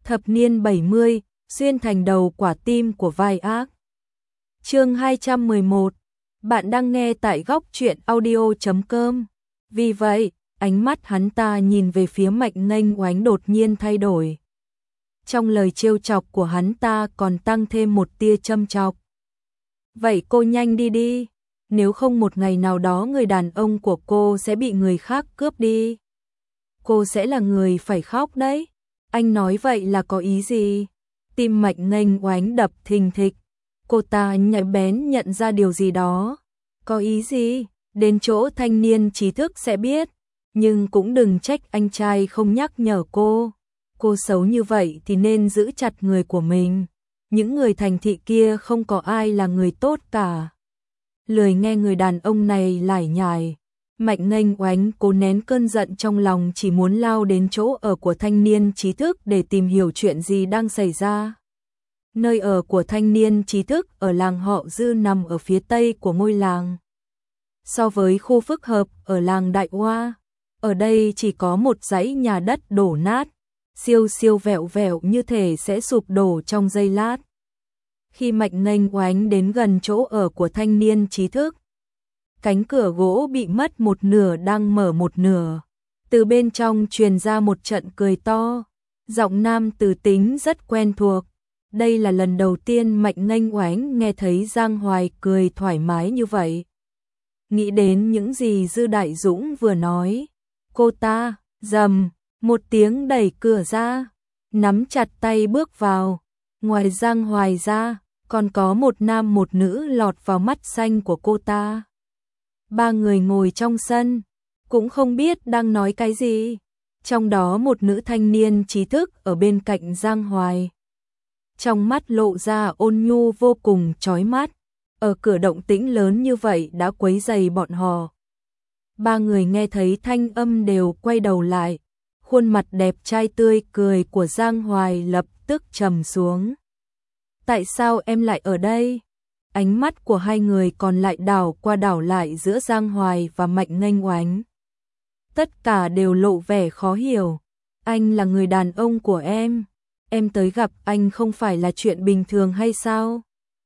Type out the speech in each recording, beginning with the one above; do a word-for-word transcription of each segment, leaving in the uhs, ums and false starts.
Thập niên bảy mươi, xuyên thành đầu quả tim của vai ác. Chương hai trăm mười một. Bạn đang nghe tại góc truyện audio chấm com. Vì vậy, ánh mắt hắn ta nhìn về phía Mạnh Nghênh Oánh đột nhiên thay đổi. Trong lời trêu chọc của hắn ta còn tăng thêm một tia châm chọc. Vậy cô nhanh đi đi, nếu không một ngày nào đó người đàn ông của cô sẽ bị người khác cướp đi. Cô sẽ là người phải khóc đấy. Anh nói vậy là có ý gì? Tim Mạnh Nghênh Oánh đập thình thịch. Cô ta nhạy bén nhận ra điều gì đó. Có ý gì? Đến chỗ thanh niên trí thức sẽ biết. Nhưng cũng đừng trách anh trai không nhắc nhở cô. Cô xấu như vậy thì nên giữ chặt người của mình. Những người thành thị kia không có ai là người tốt cả. Lười nghe người đàn ông này lải nhải. Mạnh Nghênh Oánh cố nén cơn giận trong lòng, chỉ muốn lao đến chỗ ở của thanh niên trí thức để tìm hiểu chuyện gì đang xảy ra. Nơi ở của thanh niên trí thức ở làng họ Dư nằm ở phía tây của ngôi làng. So với khu phức hợp ở làng Đại Hoa, ở đây chỉ có một dãy nhà đất đổ nát, siêu siêu vẹo vẹo như thể sẽ sụp đổ trong giây lát. Khi Mạnh Nghênh Oánh đến gần chỗ ở của thanh niên trí thức, cánh cửa gỗ bị mất một nửa đang mở một nửa. Từ bên trong truyền ra một trận cười to, giọng nam từ tính rất quen thuộc. Đây là lần đầu tiên Mạnh Nghênh Oánh nghe thấy Giang Hoài cười thoải mái như vậy. Nghĩ đến những gì Dư Đại Dũng vừa nói, cô ta, rầm, một tiếng đẩy cửa ra, nắm chặt tay bước vào. Ngoài Giang Hoài ra, còn có một nam một nữ lọt vào mắt xanh của cô ta. Ba người ngồi trong sân, cũng không biết đang nói cái gì. Trong đó một nữ thanh niên trí thức ở bên cạnh Giang Hoài. Trong mắt lộ ra ôn nhu vô cùng chói mắt. Ở cửa động tĩnh lớn như vậy đã quấy rầy bọn họ. Ba người nghe thấy thanh âm đều quay đầu lại. Khuôn mặt đẹp trai tươi cười của Giang Hoài lập tức trầm xuống. Tại sao em lại ở đây? Ánh mắt của hai người còn lại đảo qua đảo lại giữa Giang Hoài và Mạnh Nghênh Oánh. Tất cả đều lộ vẻ khó hiểu. Anh là người đàn ông của em. Em tới gặp anh không phải là chuyện bình thường hay sao?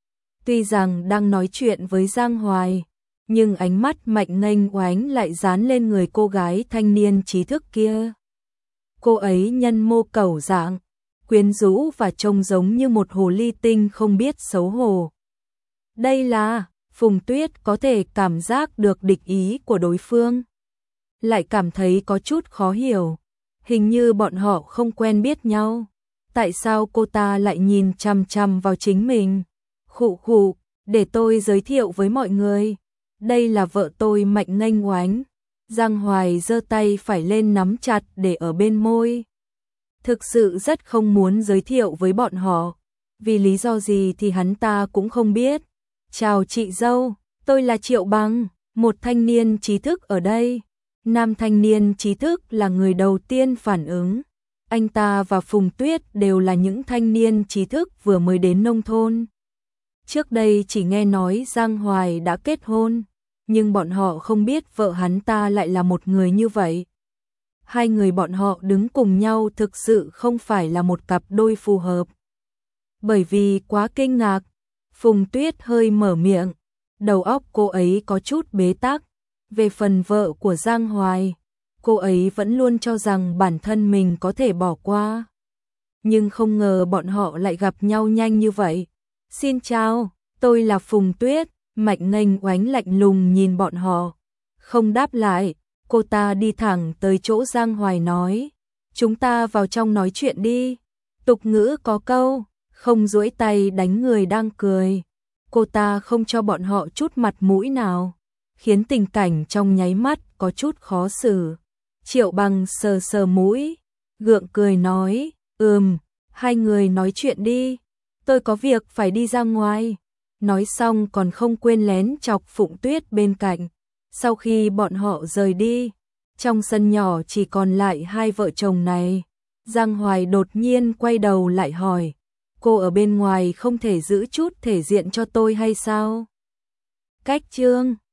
Tuy rằng đang nói chuyện với Giang Hoài, nhưng ánh mắt Mạnh Nghênh Oánh lại dán lên người cô gái thanh niên trí thức kia. Cô ấy nhân mô cẩu dạng, quyến rũ và trông giống như một hồ ly tinh không biết xấu hổ. Đây là, Phùng Tuyết có thể cảm giác được địch ý của đối phương. Lại cảm thấy có chút khó hiểu. Hình như bọn họ không quen biết nhau. Tại sao cô ta lại nhìn chằm chằm vào chính mình? Khụ khụ, để tôi giới thiệu với mọi người. Đây là vợ tôi Mạnh Nghênh Oánh. Giang Hoài giơ tay phải lên nắm chặt để ở bên môi. Thực sự rất không muốn giới thiệu với bọn họ. Vì lý do gì thì hắn ta cũng không biết. Chào chị dâu, tôi là Triệu Bằng, một thanh niên trí thức ở đây. Nam thanh niên trí thức là người đầu tiên phản ứng. Anh ta và Phùng Tuyết đều là những thanh niên trí thức vừa mới đến nông thôn. Trước đây chỉ nghe nói Giang Hoài đã kết hôn, nhưng bọn họ không biết vợ hắn ta lại là một người như vậy. Hai người bọn họ đứng cùng nhau thực sự không phải là một cặp đôi phù hợp. Bởi vì quá kinh ngạc, Phùng Tuyết hơi mở miệng, đầu óc cô ấy có chút bế tắc. Về phần vợ của Giang Hoài, cô ấy vẫn luôn cho rằng bản thân mình có thể bỏ qua. Nhưng không ngờ bọn họ lại gặp nhau nhanh như vậy. Xin chào, tôi là Phùng Tuyết. Mạnh Nghênh Oánh lạnh lùng nhìn bọn họ. Không đáp lại, cô ta đi thẳng tới chỗ Giang Hoài nói. Chúng ta vào trong nói chuyện đi. Tục ngữ có câu, không duỗi tay đánh người đang cười. Cô ta không cho bọn họ chút mặt mũi nào, khiến tình cảnh trong nháy mắt có chút khó xử. Triệu Bằng sờ sờ mũi, gượng cười nói, ừm, hai người nói chuyện đi, tôi có việc phải đi ra ngoài. Nói xong còn không quên lén chọc Phụng Tuyết bên cạnh. Sau khi bọn họ rời đi, trong sân nhỏ chỉ còn lại hai vợ chồng này. Giang Hoài đột nhiên quay đầu lại hỏi, cô ở bên ngoài không thể giữ chút thể diện cho tôi hay sao? Cách chương